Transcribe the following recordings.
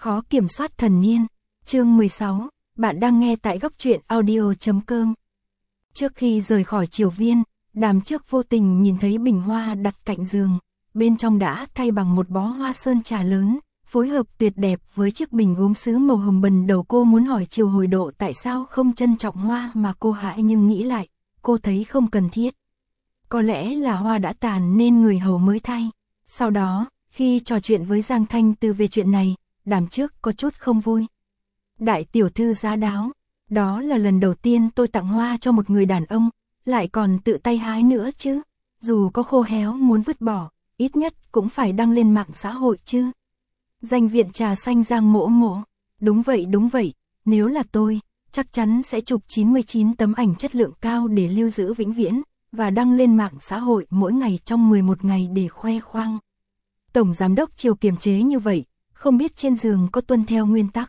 Khó kiểm soát thần niên. Chương 16, bạn đang nghe tại góc truyện audio.com. Trước khi rời khỏi triều viên, Đàm Trước vô tình nhìn thấy bình hoa đặt cạnh giường, bên trong đã thay bằng một bó hoa sơn trà lớn, phối hợp tuyệt đẹp với chiếc bình gốm sứ màu hồng bần đầu. Cô muốn hỏi Triều Hồi Độ tại sao không trân trọng hoa mà cô hại, nhưng nghĩ lại, cô thấy không cần thiết. Có lẽ là hoa đã tàn nên người hầu mới thay. Sau đó, khi trò chuyện với Giang Thanh Từ về chuyện này, Đàm Trước có chút không vui. Đại tiểu thư giá đáo, đó là lần đầu tiên tôi tặng hoa cho một người đàn ông, lại còn tự tay hái nữa chứ. Dù có khô héo muốn vứt bỏ, ít nhất cũng phải đăng lên mạng xã hội chứ. Danh viện trà xanh Giang Mỗ Mỗ, đúng vậy, nếu là tôi, chắc chắn sẽ chụp 99 tấm ảnh chất lượng cao để lưu giữ vĩnh viễn, và đăng lên mạng xã hội mỗi ngày trong 11 ngày để khoe khoang. Tổng giám đốc Triều kiềm chế như vậy, không biết trên giường có tuân theo nguyên tắc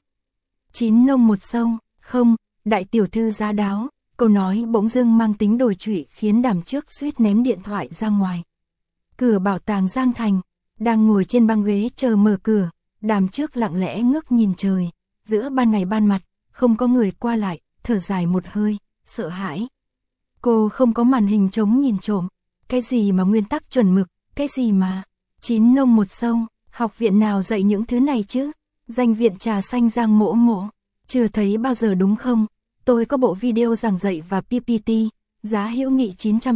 9 nông một sâu, không, đại tiểu thư giá đáo. Câu nói bỗng dưng mang tính đồi trụy khiến Đàm Trước suýt ném điện thoại ra ngoài. Cửa bảo tàng Giang Thành, đang ngồi trên băng ghế chờ mở cửa, Đàm Trước lặng lẽ ngước nhìn trời, giữa ban ngày ban mặt, không có người qua lại, thở dài một hơi, sợ hãi. Cô không có màn hình trống nhìn trộm, cái gì mà nguyên tắc chuẩn mực, cái gì mà 9 nông một sâu, học viện nào dạy những thứ này chứ? Danh viện trà xanh Giang Mỗ Mỗ, chưa thấy bao giờ đúng không? Tôi có bộ video giảng dạy và PPT, giá hữu nghị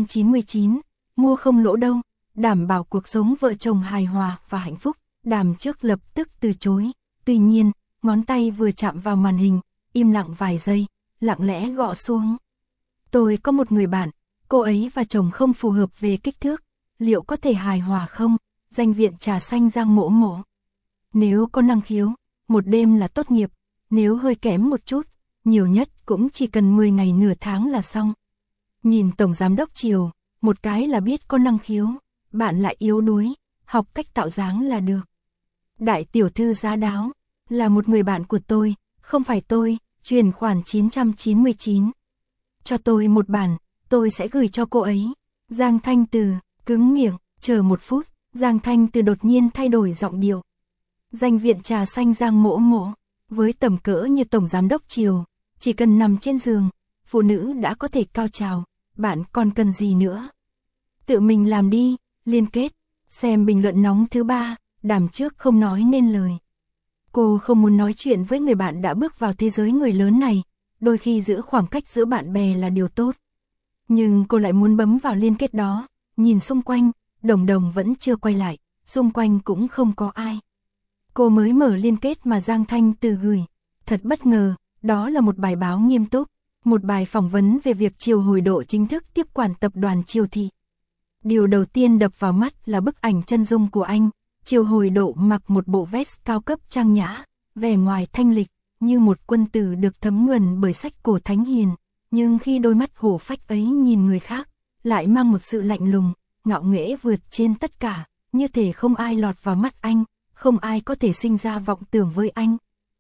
999, mua không lỗ đâu, đảm bảo cuộc sống vợ chồng hài hòa và hạnh phúc. Đàm Trước lập tức từ chối, tuy nhiên, ngón tay vừa chạm vào màn hình, im lặng vài giây, lặng lẽ gõ xuống. Tôi có một người bạn, cô ấy và chồng không phù hợp về kích thước, liệu có thể hài hòa không? Danh viện trà xanh Giang Mỗ Mỗ. Nếu có năng khiếu, một đêm là tốt nghiệp, nếu hơi kém một chút, nhiều nhất cũng chỉ cần 10 ngày nửa tháng là xong. Nhìn tổng giám đốc Triều, một cái là biết có năng khiếu, bạn lại yếu đuối, học cách tạo dáng là được. Đại tiểu thư giá đáo, là một người bạn của tôi, không phải tôi, chuyển khoản 999. Cho tôi một bản, tôi sẽ gửi cho cô ấy. Giang Thanh Từ, cứng miệng, chờ một phút, Giang Thanh Từ đột nhiên thay đổi giọng điệu. Danh viện trà xanh Giang Mỗ Mỗ, với tầm cỡ như tổng giám đốc Triều, chỉ cần nằm trên giường, phụ nữ đã có thể cao trào, bạn còn cần gì nữa? Tự mình làm đi, liên kết, xem bình luận nóng thứ 3, Đàm Trước không nói nên lời. Cô không muốn nói chuyện với người bạn đã bước vào thế giới người lớn này, đôi khi giữ khoảng cách giữa bạn bè là điều tốt. Nhưng cô lại muốn bấm vào liên kết đó, nhìn xung quanh, Đồng Đồng vẫn chưa quay lại, xung quanh cũng không có ai. Cô mới mở liên kết mà Giang Thanh Từ gửi, thật bất ngờ, đó là một bài báo nghiêm túc, một bài phỏng vấn về việc Triều Hồi Độ chính thức tiếp quản tập đoàn Triều Thị. Điều đầu tiên đập vào mắt là bức ảnh chân dung của anh, Triều Hồi Độ mặc một bộ vest cao cấp trang nhã, vẻ ngoài thanh lịch, như một quân tử được thấm nhuần bởi sách cổ thánh hiền, nhưng khi đôi mắt hổ phách ấy nhìn người khác, lại mang một sự lạnh lùng, ngạo nghễ vượt trên tất cả, như thể không ai lọt vào mắt anh, không ai có thể sinh ra vọng tưởng với anh.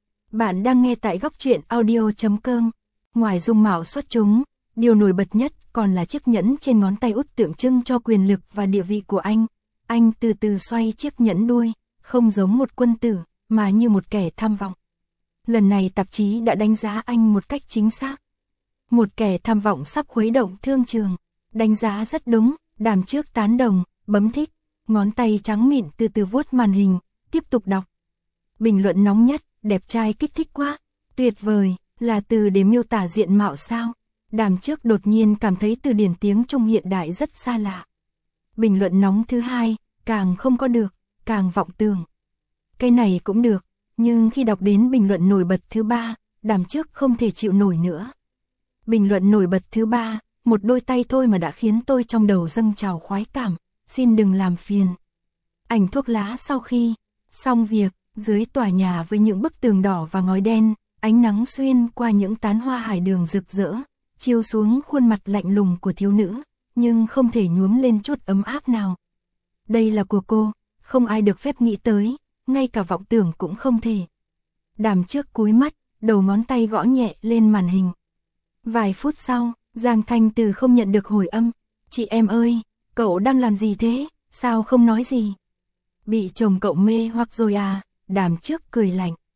Bạn đang nghe tại góc truyện audio.com. Ngoài dung mạo xuất chúng, điều nổi bật nhất còn là chiếc nhẫn trên ngón tay út tượng trưng cho quyền lực và địa vị của anh. Anh từ từ xoay chiếc nhẫn đuôi, không giống một quân tử, mà như một kẻ tham vọng. Lần này tạp chí đã đánh giá anh một cách chính xác. Một kẻ tham vọng sắp khuấy động thương trường. Đánh giá rất đúng, Đàm Trước tán đồng, bấm thích, ngón tay trắng mịn từ từ vuốt màn hình, tiếp tục đọc. Bình luận nóng nhất, đẹp trai kích thích quá, tuyệt vời, là từ để miêu tả diện mạo sao? Đàm Trước đột nhiên cảm thấy từ điển tiếng Trung hiện đại rất xa lạ. Bình luận nóng thứ 2, càng không có được, càng vọng tưởng. Cái này cũng được, nhưng khi đọc đến bình luận nổi bật thứ 3, Đàm Trước không thể chịu nổi nữa. Bình luận nổi bật thứ 3, một đôi tay thôi mà đã khiến tôi trong đầu dâng trào khoái cảm, xin đừng làm phiền. Ảnh thuốc lá sau khi xong việc, dưới tòa nhà với những bức tường đỏ và ngói đen, ánh nắng xuyên qua những tán hoa hải đường rực rỡ, chiếu xuống khuôn mặt lạnh lùng của thiếu nữ, nhưng không thể nhuốm lên chút ấm áp nào. Đây là của cô, không ai được phép nghĩ tới, ngay cả vọng tưởng cũng không thể. Đàm Trước cúi mắt, đầu ngón tay gõ nhẹ lên màn hình. Vài phút sau, Giang Thanh Từ không nhận được hồi âm. Chị em ơi, cậu đang làm gì thế, sao không nói gì? Bị chồng cậu mê hoặc rồi à? Đàm Trước cười lạnh.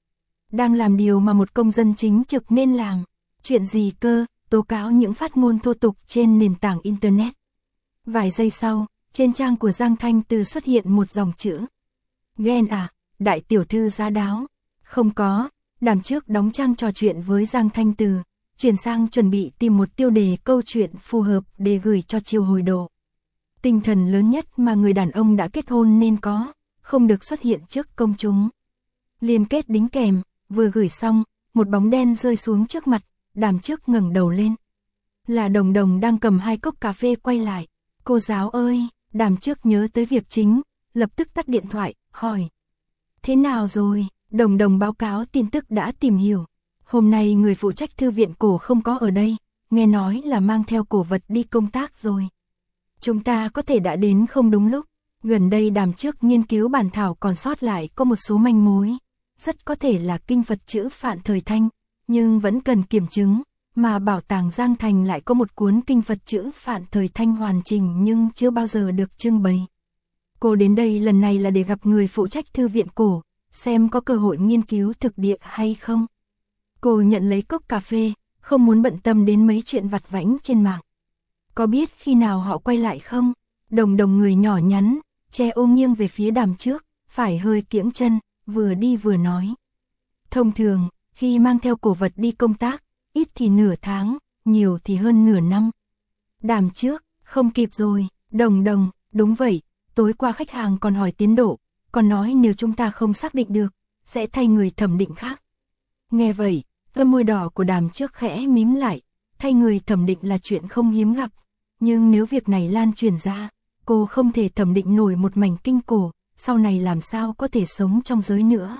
Đang làm điều mà một công dân chính trực nên làm. Chuyện gì cơ? Tố cáo những phát ngôn thô tục trên nền tảng Internet. Vài giây sau, trên trang của Giang Thanh Từ xuất hiện một dòng chữ. Ghen à, đại tiểu thư giá đáo. Không có, Đàm Trước đóng trang trò chuyện với Giang Thanh Từ, chuyển sang chuẩn bị tìm một tiêu đề câu chuyện phù hợp để gửi cho chiều hồi độ. Tinh thần lớn nhất mà người đàn ông đã kết hôn nên có, không được xuất hiện trước công chúng. Liên kết đính kèm, vừa gửi xong, một bóng đen rơi xuống trước mặt, Đàm Trước ngẩng đầu lên. Là Đồng Đồng đang cầm 2 cốc cà phê quay lại. Cô giáo ơi, Đàm Trước nhớ tới việc chính, lập tức tắt điện thoại, hỏi. Thế nào rồi? Đồng Đồng báo cáo tin tức đã tìm hiểu. Hôm nay người phụ trách thư viện cổ không có ở đây, nghe nói là mang theo cổ vật đi công tác rồi. Chúng ta có thể đã đến không đúng lúc. Gần đây Đàm Trước nghiên cứu bản thảo còn sót lại có một số manh mối. Rất có thể là kinh Phật chữ Phạn thời Thanh, nhưng vẫn cần kiểm chứng. Mà bảo tàng Giang Thành lại có một cuốn kinh Phật chữ Phạn thời Thanh hoàn chỉnh nhưng chưa bao giờ được trưng bày. Cô đến đây lần này là để gặp người phụ trách thư viện cổ, xem có cơ hội nghiên cứu thực địa hay không. Cô nhận lấy cốc cà phê, không muốn bận tâm đến mấy chuyện vặt vãnh trên mạng. Có biết khi nào họ quay lại không? Đồng Đồng người nhỏ nhắn, che ô nghiêng về phía Đàm Trước, phải hơi kiễng chân, vừa đi vừa nói. Thông thường, khi mang theo cổ vật đi công tác, ít thì nửa tháng, nhiều thì hơn nửa năm. Đàm Trước, không kịp rồi. Đồng Đồng, đúng vậy, tối qua khách hàng còn hỏi tiến độ, còn nói nếu chúng ta không xác định được, sẽ thay người thẩm định khác. Nghe vậy, đôi môi đỏ của Đàm Trước khẽ mím lại, thay người thẩm định là chuyện không hiếm gặp, nhưng nếu việc này lan truyền ra, cô không thể thẩm định nổi một mảnh kinh cổ, sau này làm sao có thể sống trong giới nữa.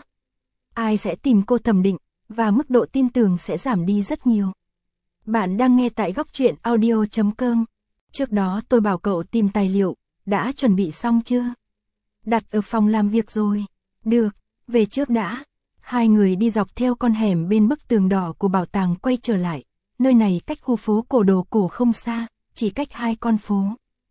Ai sẽ tìm cô thẩm định, và mức độ tin tưởng sẽ giảm đi rất nhiều. Bạn đang nghe tại góc truyện audio.com. Trước đó tôi bảo cậu tìm tài liệu, đã chuẩn bị xong chưa? Đặt ở phòng làm việc rồi. Được, về trước đã. Hai người đi dọc theo con hẻm bên bức tường đỏ của bảo tàng quay trở lại. Nơi này cách khu phố cổ đồ cổ không xa, chỉ cách 2 con phố.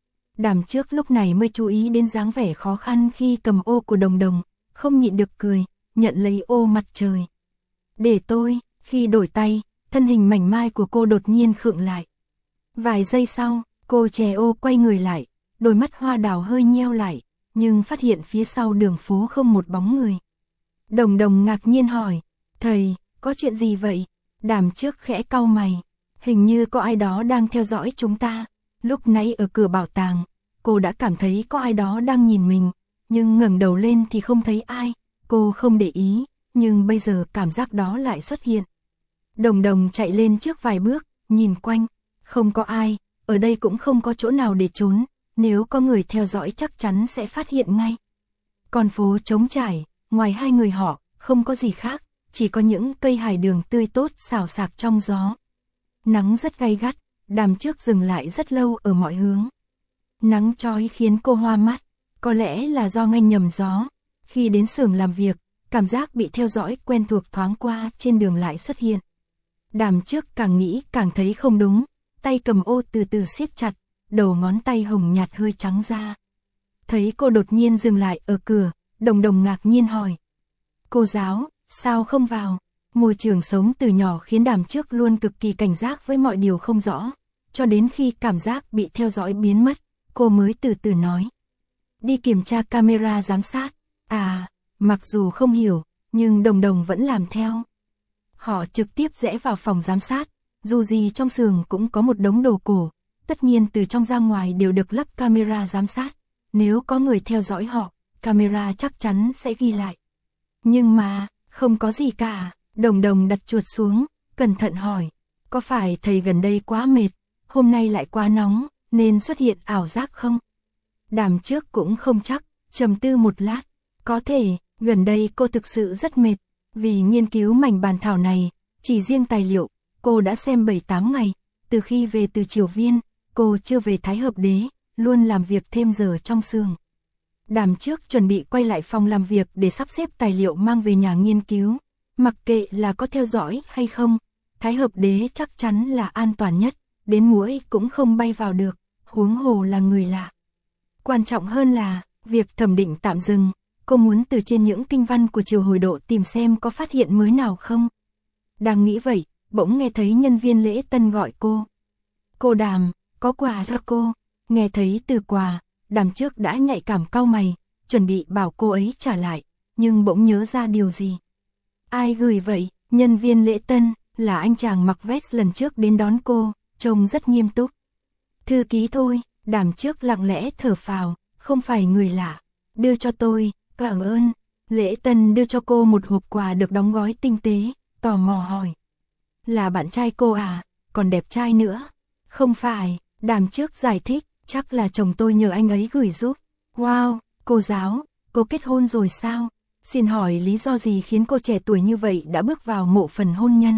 Đàm Trước lúc này mới chú ý đến dáng vẻ khó khăn khi cầm ô của Đồng Đồng, không nhịn được cười, nhận lấy ô mặt trời. Để tôi, khi đổi tay, thân hình mảnh mai của cô đột nhiên khựng lại. Vài giây sau, cô chè ô quay người lại, đôi mắt hoa đào hơi nheo lại, nhưng phát hiện phía sau đường phố không một bóng người. Đồng Đồng ngạc nhiên hỏi, thầy, có chuyện gì vậy? Đàm Trước khẽ cau mày, hình như có ai đó đang theo dõi chúng ta. Lúc nãy ở cửa bảo tàng, cô đã cảm thấy có ai đó đang nhìn mình, nhưng ngẩng đầu lên thì không thấy ai, cô không để ý, nhưng bây giờ cảm giác đó lại xuất hiện. Đồng Đồng chạy lên trước vài bước, nhìn quanh, không có ai, ở đây cũng không có chỗ nào để trốn, nếu có người theo dõi chắc chắn sẽ phát hiện ngay. Con phố trống trải, ngoài 2 người họ, không có gì khác, chỉ có những cây hải đường tươi tốt xào xạc trong gió. Nắng rất gay gắt, Đàm Trước dừng lại rất lâu ở mọi hướng. Nắng chói khiến cô hoa mắt, có lẽ là do ngay nhầm gió. Khi đến xưởng làm việc, cảm giác bị theo dõi quen thuộc thoáng qua trên đường lại xuất hiện. Đàm Trước càng nghĩ càng thấy không đúng, tay cầm ô từ từ siết chặt, đầu ngón tay hồng nhạt hơi trắng ra. Thấy cô đột nhiên dừng lại ở cửa, Đồng Đồng ngạc nhiên hỏi. Cô giáo, sao không vào? Môi trường sống từ nhỏ khiến Đàm Trước luôn cực kỳ cảnh giác với mọi điều không rõ, cho đến khi cảm giác bị theo dõi biến mất, cô mới từ từ nói. Đi kiểm tra camera giám sát. À, mặc dù không hiểu, nhưng Đồng Đồng vẫn làm theo. Họ trực tiếp rẽ vào phòng giám sát, dù gì trong xưởng cũng có một đống đồ cổ, tất nhiên từ trong ra ngoài đều được lắp camera giám sát, nếu có người theo dõi họ, camera chắc chắn sẽ ghi lại. Nhưng mà, không có gì cả. Đồng Đồng đặt chuột xuống, cẩn thận hỏi, có phải thầy gần đây quá mệt, hôm nay lại quá nóng, nên xuất hiện ảo giác không? Đàm Trước cũng không chắc, trầm tư một lát, có thể, gần đây cô thực sự rất mệt, vì nghiên cứu mảnh bản thảo này, chỉ riêng tài liệu, cô đã xem 7-8 ngày, từ khi về từ Triều Viên, cô chưa về Thái Hợp Đế, luôn làm việc thêm giờ trong xưởng. Đàm Trước chuẩn bị quay lại phòng làm việc để sắp xếp tài liệu mang về nhà nghiên cứu. Mặc kệ là có theo dõi hay không, Thái Hợp Đế chắc chắn là an toàn nhất, đến muỗi cũng không bay vào được, huống hồ là người lạ. Quan trọng hơn là, việc thẩm định tạm dừng, cô muốn từ trên những kinh văn của triều hồi độ tìm xem có phát hiện mới nào không. Đang nghĩ vậy, bỗng nghe thấy nhân viên lễ tân gọi cô. Cô Đàm, có quà cho cô. Nghe thấy từ quà, Đàm trước đã nhạy cảm cau mày, chuẩn bị bảo cô ấy trả lại, nhưng bỗng nhớ ra điều gì. Ai gửi vậy? Nhân viên lễ tân, là anh chàng mặc vest lần trước đến đón cô, trông rất nghiêm túc. Thư ký thôi. Đàm trước lặng lẽ thở phào, không phải người lạ. Đưa cho tôi, cảm ơn. Lễ tân đưa cho cô một hộp quà được đóng gói tinh tế, tò mò hỏi. Là bạn trai cô à, còn đẹp trai nữa. Không phải, Đàm trước giải thích, chắc là chồng tôi nhờ anh ấy gửi giúp. Wow, cô giáo, cô kết hôn rồi sao? Xin hỏi lý do gì khiến cô trẻ tuổi như vậy đã bước vào mộ phần hôn nhân?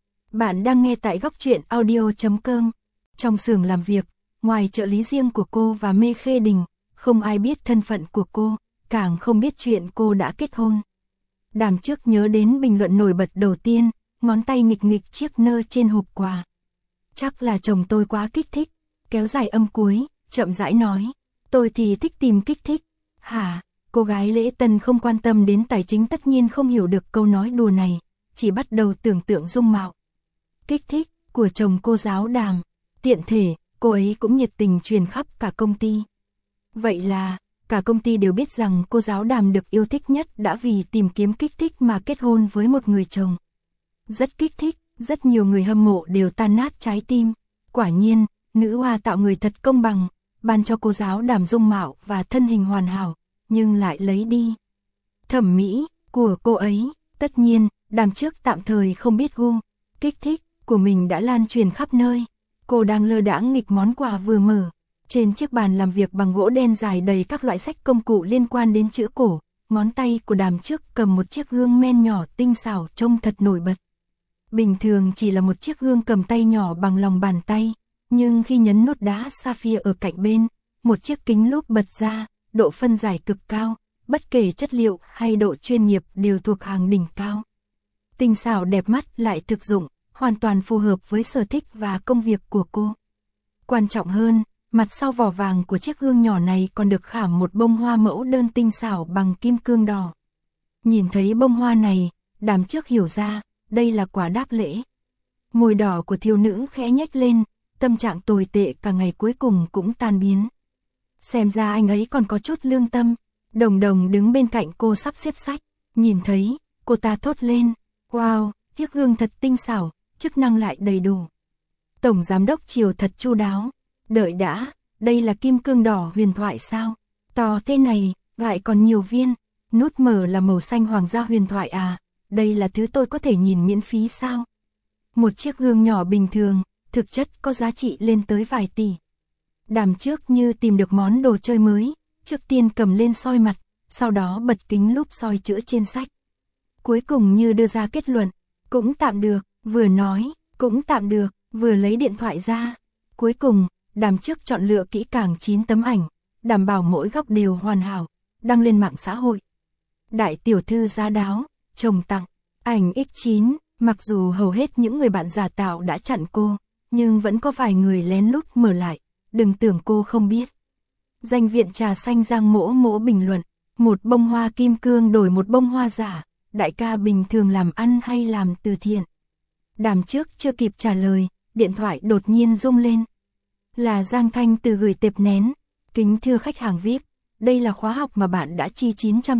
Bạn đang nghe tại góc truyện audio.com. Trong xưởng làm việc, ngoài trợ lý riêng của cô và Mê Khê Đình, không ai biết thân phận của cô, càng không biết chuyện cô đã kết hôn. Đàm trước nhớ đến bình luận nổi bật đầu tiên, ngón tay nghịch nghịch chiếc nơ trên hộp quà. Chắc là chồng tôi quá kích thích, kéo dài âm cuối, chậm rãi nói. Tôi thì thích tìm kích thích. Hả? Cô gái lễ tân không quan tâm đến tài chính tất nhiên không hiểu được câu nói đùa này, chỉ bắt đầu tưởng tượng dung mạo. Kích thích của chồng cô giáo Đàm, tiện thể, cô ấy cũng nhiệt tình truyền khắp cả công ty. Vậy là, cả công ty đều biết rằng cô giáo Đàm được yêu thích nhất đã vì tìm kiếm kích thích mà kết hôn với một người chồng. Rất kích thích, rất nhiều người hâm mộ đều tan nát trái tim. Quả nhiên, nữ hoa tạo người thật công bằng, ban cho cô giáo Đàm dung mạo và thân hình hoàn hảo, nhưng lại lấy đi thẩm mỹ của cô ấy. Tất nhiên, Đàm trước tạm thời không biết gu kích thích của mình đã lan truyền khắp nơi. Cô đang lơ đãng nghịch món quà vừa mở. Trên chiếc bàn làm việc bằng gỗ đen dài đầy các loại sách công cụ liên quan đến chữa cổ, ngón tay của Đàm trước cầm một chiếc gương men nhỏ tinh xảo trông thật nổi bật. Bình thường chỉ là một chiếc gương cầm tay nhỏ bằng lòng bàn tay, nhưng khi nhấn nút đá sapphire ở cạnh bên, một chiếc kính lúp bật ra, độ phân giải cực cao, bất kể chất liệu hay độ chuyên nghiệp đều thuộc hàng đỉnh cao. Tinh xảo đẹp mắt lại thực dụng, hoàn toàn phù hợp với sở thích và công việc của cô. Quan trọng hơn, mặt sau vỏ vàng của chiếc gương nhỏ này còn được khảm một bông hoa mẫu đơn tinh xảo bằng kim cương đỏ. Nhìn thấy bông hoa này, Đàm trước hiểu ra, đây là quà đáp lễ. Môi đỏ của thiếu nữ khẽ nhếch lên, tâm trạng tồi tệ cả ngày cuối cùng cũng tan biến. Xem ra anh ấy còn có chút lương tâm. Đồng Đồng đứng bên cạnh cô sắp xếp sách, nhìn thấy, cô ta thốt lên, wow, chiếc gương thật tinh xảo, chức năng lại đầy đủ. Tổng giám đốc Triều thật chu đáo. Đợi đã, đây là kim cương đỏ huyền thoại sao? To thế này, lại còn nhiều viên. Nút mở là màu xanh hoàng gia huyền thoại à? Đây là thứ tôi có thể nhìn miễn phí sao? Một chiếc gương nhỏ bình thường, thực chất có giá trị lên tới vài tỷ. Đàm trước như tìm được món đồ chơi mới, trước tiên cầm lên soi mặt, sau đó bật kính lúp soi chữa trên sách. Cuối cùng như đưa ra kết luận, cũng tạm được, vừa nói, cũng tạm được, vừa lấy điện thoại ra. Cuối cùng, Đàm trước chọn lựa kỹ càng 9 tấm ảnh, đảm bảo mỗi góc đều hoàn hảo, đăng lên mạng xã hội. Đại tiểu thư giá đáo, chồng tặng, ảnh X9, mặc dù hầu hết những người bạn giả tạo đã chặn cô, nhưng vẫn có vài người lén lút mở lại, đừng tưởng cô không biết. Danh viện trà xanh Giang Mỗ Mỗ bình luận, một bông hoa kim cương đổi một bông hoa giả, đại ca bình thường làm ăn hay làm từ thiện? Đàm trước chưa kịp trả lời, điện thoại đột nhiên rung lên. Là Giang Thanh Từ gửi tệp nén, kính thưa khách hàng VIP, đây là khóa học mà bạn đã chi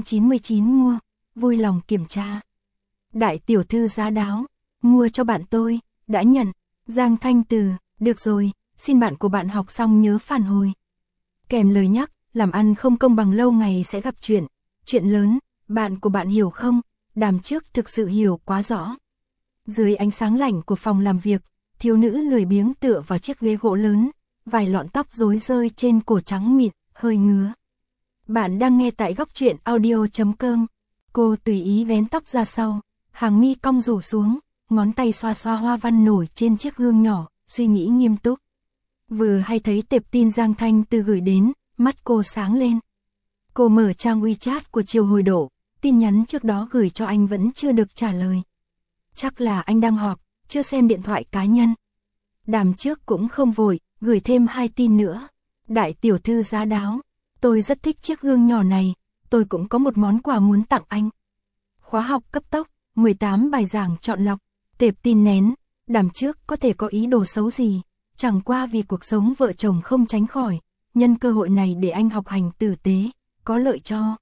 999 mua, vui lòng kiểm tra. Đại tiểu thư giá đáo, mua cho bạn tôi, đã nhận. Giang Thanh Từ, được rồi, xin bạn của bạn học xong nhớ phản hồi. Kèm lời nhắc, làm ăn không công bằng lâu ngày sẽ gặp chuyện lớn, bạn của bạn hiểu không? Đàm trước thực sự hiểu quá rõ. Dưới ánh sáng lạnh của phòng làm việc, thiếu nữ lười biếng tựa vào chiếc ghế gỗ lớn, vài lọn tóc rối rơi trên cổ trắng mịn, hơi ngứa. Bạn đang nghe tại góc truyện audio.com. Cô tùy ý vén tóc ra sau, hàng mi cong rủ xuống, ngón tay xoa xoa hoa văn nổi trên chiếc gương nhỏ, suy nghĩ nghiêm túc. Vừa hay thấy tệp tin Giang Thanh Từ gửi đến, mắt cô sáng lên. Cô mở trang WeChat của Triều Hồi Độ, tin nhắn trước đó gửi cho anh vẫn chưa được trả lời. Chắc là anh đang họp, chưa xem điện thoại cá nhân. Đàm trước cũng không vội, gửi thêm 2 tin nữa. Đại tiểu thư giá đáo, tôi rất thích chiếc gương nhỏ này, tôi cũng có một món quà muốn tặng anh. Khóa học cấp tốc, 18 bài giảng chọn lọc, tệp tin nén, Đàm trước có thể có ý đồ xấu gì, chẳng qua vì cuộc sống vợ chồng không tránh khỏi, nhân cơ hội này để anh học hành tử tế, có lợi cho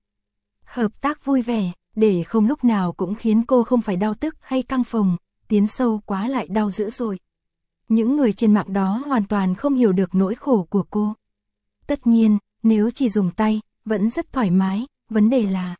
hợp tác vui vẻ, để không lúc nào cũng khiến cô không phải đau tức hay căng phồng, tiến sâu quá lại đau dữ dội. Những người trên mạng đó hoàn toàn không hiểu được nỗi khổ của cô. Tất nhiên, nếu chỉ dùng tay, vẫn rất thoải mái, vấn đề là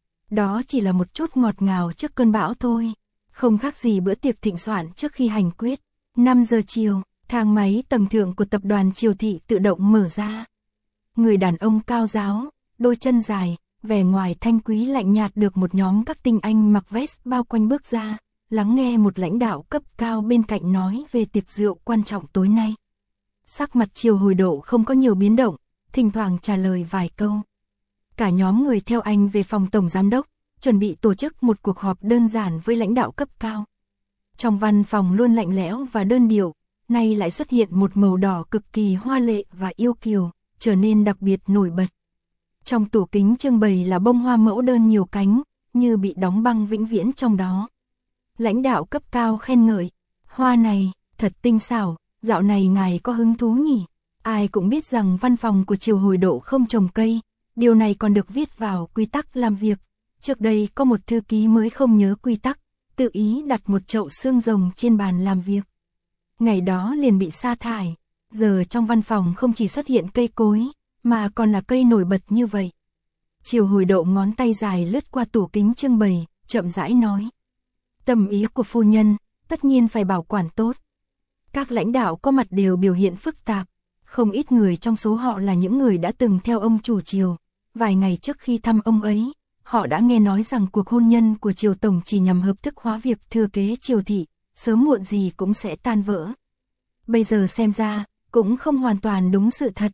đó chỉ là một chút ngọt ngào trước cơn bão thôi, không khác gì bữa tiệc thịnh soạn trước khi hành quyết. 5 giờ chiều, thang máy tầng thượng của tập đoàn Triều Thị tự động mở ra. Người đàn ông cao ráo, đôi chân dài, vẻ ngoài thanh quý lạnh nhạt được một nhóm các tinh anh mặc vest bao quanh bước ra, lắng nghe một lãnh đạo cấp cao bên cạnh nói về tiệc rượu quan trọng tối nay. Sắc mặt Triều Hồi Độ không có nhiều biến động, thỉnh thoảng trả lời vài câu. Cả nhóm người theo anh về phòng tổng giám đốc, chuẩn bị tổ chức một cuộc họp đơn giản với lãnh đạo cấp cao. Trong văn phòng luôn lạnh lẽo và đơn điệu, nay lại xuất hiện một màu đỏ cực kỳ hoa lệ và yêu kiều, trở nên đặc biệt nổi bật. Trong tủ kính trưng bày là bông hoa mẫu đơn nhiều cánh, như bị đóng băng vĩnh viễn trong đó. Lãnh đạo cấp cao khen ngợi, hoa này, thật tinh xảo, dạo này ngài có hứng thú nhỉ? Ai cũng biết rằng văn phòng của Triều Hồi Độ không trồng cây, điều này còn được viết vào quy tắc làm việc. Trước đây có một thư ký mới không nhớ quy tắc, tự ý đặt một chậu xương rồng trên bàn làm việc. Ngày đó liền bị sa thải, giờ trong văn phòng không chỉ xuất hiện cây cối, mà còn là cây nổi bật như vậy. Triều Hồi Độ ngón tay dài lướt qua tủ kính trưng bày, chậm rãi nói. Tâm ý của phu nhân, tất nhiên phải bảo quản tốt. Các lãnh đạo có mặt đều biểu hiện phức tạp, không ít người trong số họ là những người đã từng theo ông chủ Triều. Vài ngày trước khi thăm ông ấy, họ đã nghe nói rằng cuộc hôn nhân của Triều Tổng chỉ nhằm hợp thức hóa việc thừa kế Triều Thị, sớm muộn gì cũng sẽ tan vỡ. Bây giờ xem ra, cũng không hoàn toàn đúng sự thật.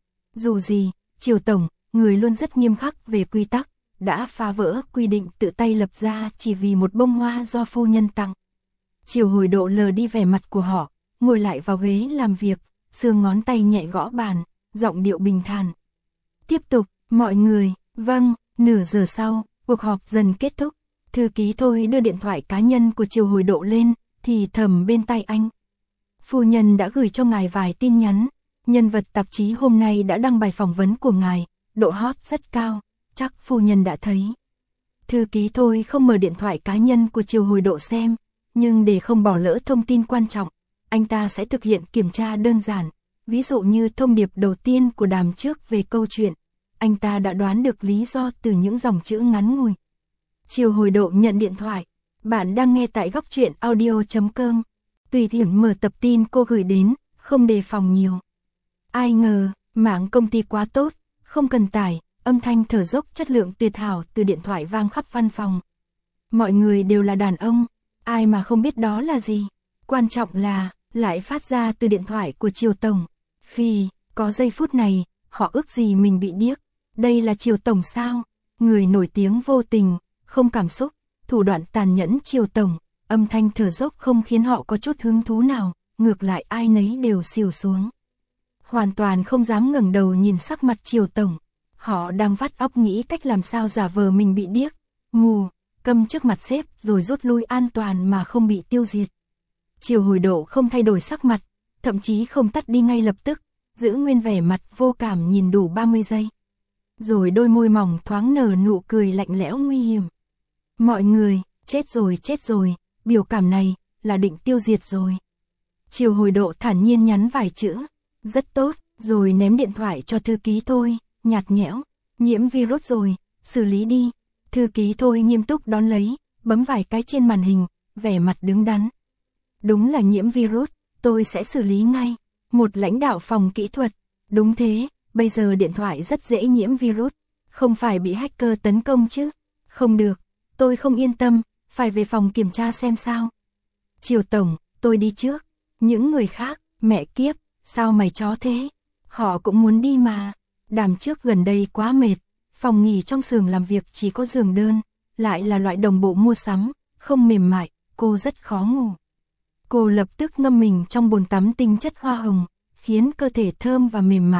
Dù gì, Triều Tổng, người luôn rất nghiêm khắc về quy tắc, đã phá vỡ quy định tự tay lập ra chỉ vì một bông hoa do phu nhân tặng. Triều Hồi Độ lờ đi vẻ mặt của họ, ngồi lại vào ghế làm việc, xương ngón tay nhẹ gõ bàn, giọng điệu bình thản. Tiếp tục, mọi người, vâng. Nửa giờ sau, cuộc họp dần kết thúc, thư ký Thôi đưa điện thoại cá nhân của Triều Hồi Độ lên, thì thầm bên tai anh. Phu nhân đã gửi cho ngài vài tin nhắn, nhân vật tạp chí hôm nay đã đăng bài phỏng vấn của ngài, độ hot rất cao, chắc phu nhân đã thấy. Thư ký Thôi không mở điện thoại cá nhân của Triều Hồi Độ xem, nhưng để không bỏ lỡ thông tin quan trọng, anh ta sẽ thực hiện kiểm tra đơn giản, ví dụ như thông điệp đầu tiên của Đàm trước về câu chuyện. Anh ta đã đoán được lý do từ những dòng chữ ngắn ngủi. Triều Hồi Độ nhận điện thoại. Bạn đang nghe tại góc truyện audio.com. Tùy tiện mở tập tin cô gửi đến, không đề phòng nhiều. Ai ngờ, mạng công ty quá tốt, không cần tải, âm thanh thở dốc chất lượng tuyệt hảo từ điện thoại vang khắp văn phòng. Mọi người đều là đàn ông, ai mà không biết đó là gì. Quan trọng là, lại phát ra từ điện thoại của Triều Tổng. Khi có giây phút này, họ ước gì mình bị điếc. Đây là Triều Tổng sao? Người nổi tiếng vô tình, không cảm xúc, thủ đoạn tàn nhẫn Triều Tổng, âm thanh thở dốc không khiến họ có chút hứng thú nào, ngược lại ai nấy đều xỉu xuống. Hoàn toàn không dám ngẩng đầu nhìn sắc mặt Triều Tổng, họ đang vắt óc nghĩ cách làm sao giả vờ mình bị điếc, mù, câm trước mặt sếp rồi rút lui an toàn mà không bị tiêu diệt. Triều Hồi Độ không thay đổi sắc mặt, thậm chí không tắt đi ngay lập tức, giữ nguyên vẻ mặt vô cảm nhìn đủ 30 giây. Rồi đôi môi mỏng thoáng nở nụ cười lạnh lẽo nguy hiểm. Mọi người, chết rồi, biểu cảm này, là định tiêu diệt rồi. Triều Hồi Độ thản nhiên nhắn vài chữ, rất tốt, rồi ném điện thoại cho thư ký Thôi, nhạt nhẽo, nhiễm virus rồi, xử lý đi. Thư ký Thôi nghiêm túc đón lấy, bấm vài cái trên màn hình, vẻ mặt đứng đắn. Đúng là nhiễm virus, tôi sẽ xử lý ngay. Một lãnh đạo phòng kỹ thuật, đúng thế. Bây giờ điện thoại rất dễ nhiễm virus, không phải bị hacker tấn công chứ. Không được, tôi không yên tâm, phải về phòng kiểm tra xem sao. Triều Tổng, tôi đi trước. Những người khác, mẹ kiếp, sao mày chó thế? Họ cũng muốn đi mà. Đàm trước gần đây quá mệt, phòng nghỉ trong xưởng làm việc chỉ có giường đơn, lại là loại đồng bộ mua sắm, không mềm mại, cô rất khó ngủ. Cô lập tức ngâm mình trong bồn tắm tinh chất hoa hồng, khiến cơ thể thơm và mềm mại.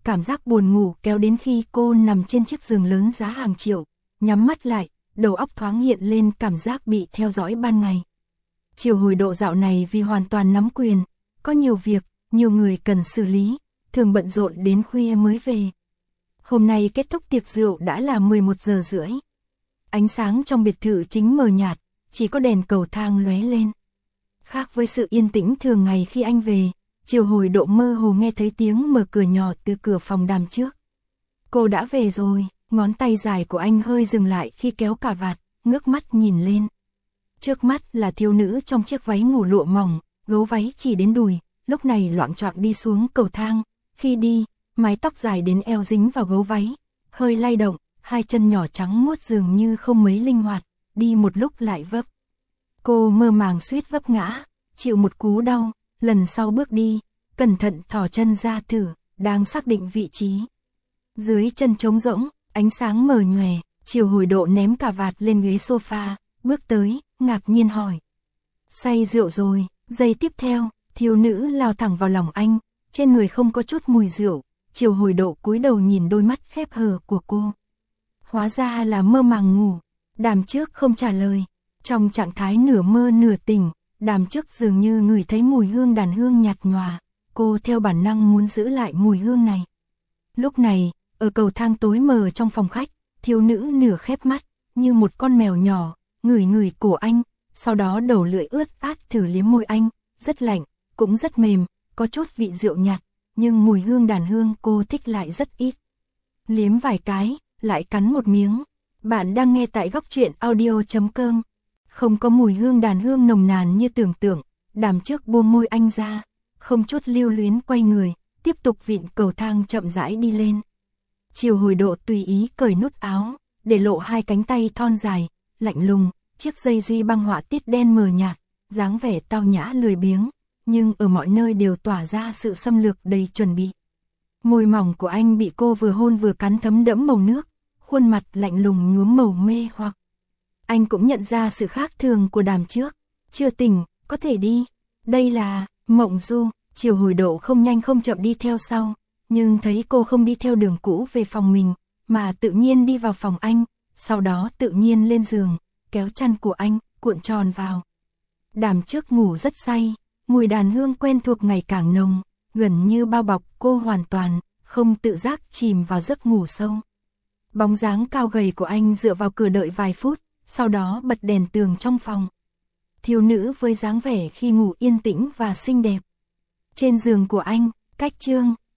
cảm giác buồn ngủ kéo đến khi cô nằm trên chiếc giường lớn giá hàng triệu, nhắm mắt lại, đầu óc thoáng hiện lên cảm giác bị theo dõi ban ngày. Triều Hồi Độ dạo này vì hoàn toàn nắm quyền, có nhiều việc, nhiều người cần xử lý, thường bận rộn đến khuya mới về. Hôm nay kết thúc tiệc rượu đã là 11 giờ rưỡi. Ánh sáng trong biệt thự chính mờ nhạt, chỉ có đèn cầu thang lóe lên. Khác với sự yên tĩnh thường ngày khi anh về, Triều Hồi Độ mơ hồ nghe thấy tiếng mở cửa nhỏ từ cửa phòng Đàm trước. Cô đã về rồi, ngón tay dài của anh hơi dừng lại khi kéo cà vạt, ngước mắt nhìn lên. Trước mắt là thiếu nữ trong chiếc váy ngủ lụa mỏng, gấu váy chỉ đến đùi, lúc này loạng choạng đi xuống cầu thang. Khi đi, mái tóc dài đến eo dính vào gấu váy, hơi lay động, hai chân nhỏ trắng muốt dường như không mấy linh hoạt, đi một lúc lại vấp. Cô mơ màng suýt vấp ngã, chịu một cú đau, lần sau bước đi, cẩn thận thò chân ra thử, đang xác định vị trí. Dưới chân trống rỗng, ánh sáng mờ nhòe, Triều Hồi Độ ném cà vạt lên ghế sofa, bước tới, ngạc nhiên hỏi. Say rượu rồi, giây tiếp theo, thiếu nữ lao thẳng vào lòng anh, trên người không có chút mùi rượu, Triều Hồi Độ cúi đầu nhìn đôi mắt khép hờ của cô. Hóa ra là mơ màng ngủ, Đàm trước không trả lời, trong trạng thái nửa mơ nửa tỉnh, Đàm trước dường như ngửi thấy mùi hương đàn hương nhạt nhòa, cô theo bản năng muốn giữ lại mùi hương này. Lúc này, ở cầu thang tối mờ trong phòng khách, thiếu nữ nửa khép mắt, như một con mèo nhỏ, ngửi ngửi cổ anh, sau đó đầu lưỡi ướt át thử liếm môi anh, rất lạnh, cũng rất mềm, có chút vị rượu nhạt, nhưng mùi hương đàn hương cô thích lại rất ít. Liếm vài cái, lại cắn một miếng. Bạn đang nghe tại góc truyện audio.com. Không có mùi hương đàn hương nồng nàn như tưởng tượng, Đàm trước buông môi anh ra, không chút lưu luyến quay người, tiếp tục vịn cầu thang chậm rãi đi lên. Triều Hồi Độ tùy ý cởi nút áo, để lộ hai cánh tay thon dài, lạnh lùng, chiếc dây duy băng họa tiết đen mờ nhạt, dáng vẻ tao nhã lười biếng, nhưng ở mọi nơi đều tỏa ra sự xâm lược đầy chuẩn bị. Môi mỏng của anh bị cô vừa hôn vừa cắn thấm đẫm màu nước, khuôn mặt lạnh lùng nhuốm màu mê hoặc. Anh cũng nhận ra sự khác thường của Đàm trước, chưa tỉnh, có thể đi. Đây là mộng du. Triều Hồi Độ không nhanh không chậm đi theo sau, nhưng thấy cô không đi theo đường cũ về phòng mình, mà tự nhiên đi vào phòng anh, sau đó tự nhiên lên giường, kéo chăn của anh, cuộn tròn vào. Đàm trước ngủ rất say, mùi đàn hương quen thuộc ngày càng nồng, gần như bao bọc cô hoàn toàn, không tự giác chìm vào giấc ngủ sâu. Bóng dáng cao gầy của anh dựa vào cửa đợi vài phút, sau đó bật đèn tường trong phòng. Thiếu nữ với dáng vẻ khi ngủ yên tĩnh và xinh đẹp. Trên giường của anh, cách chương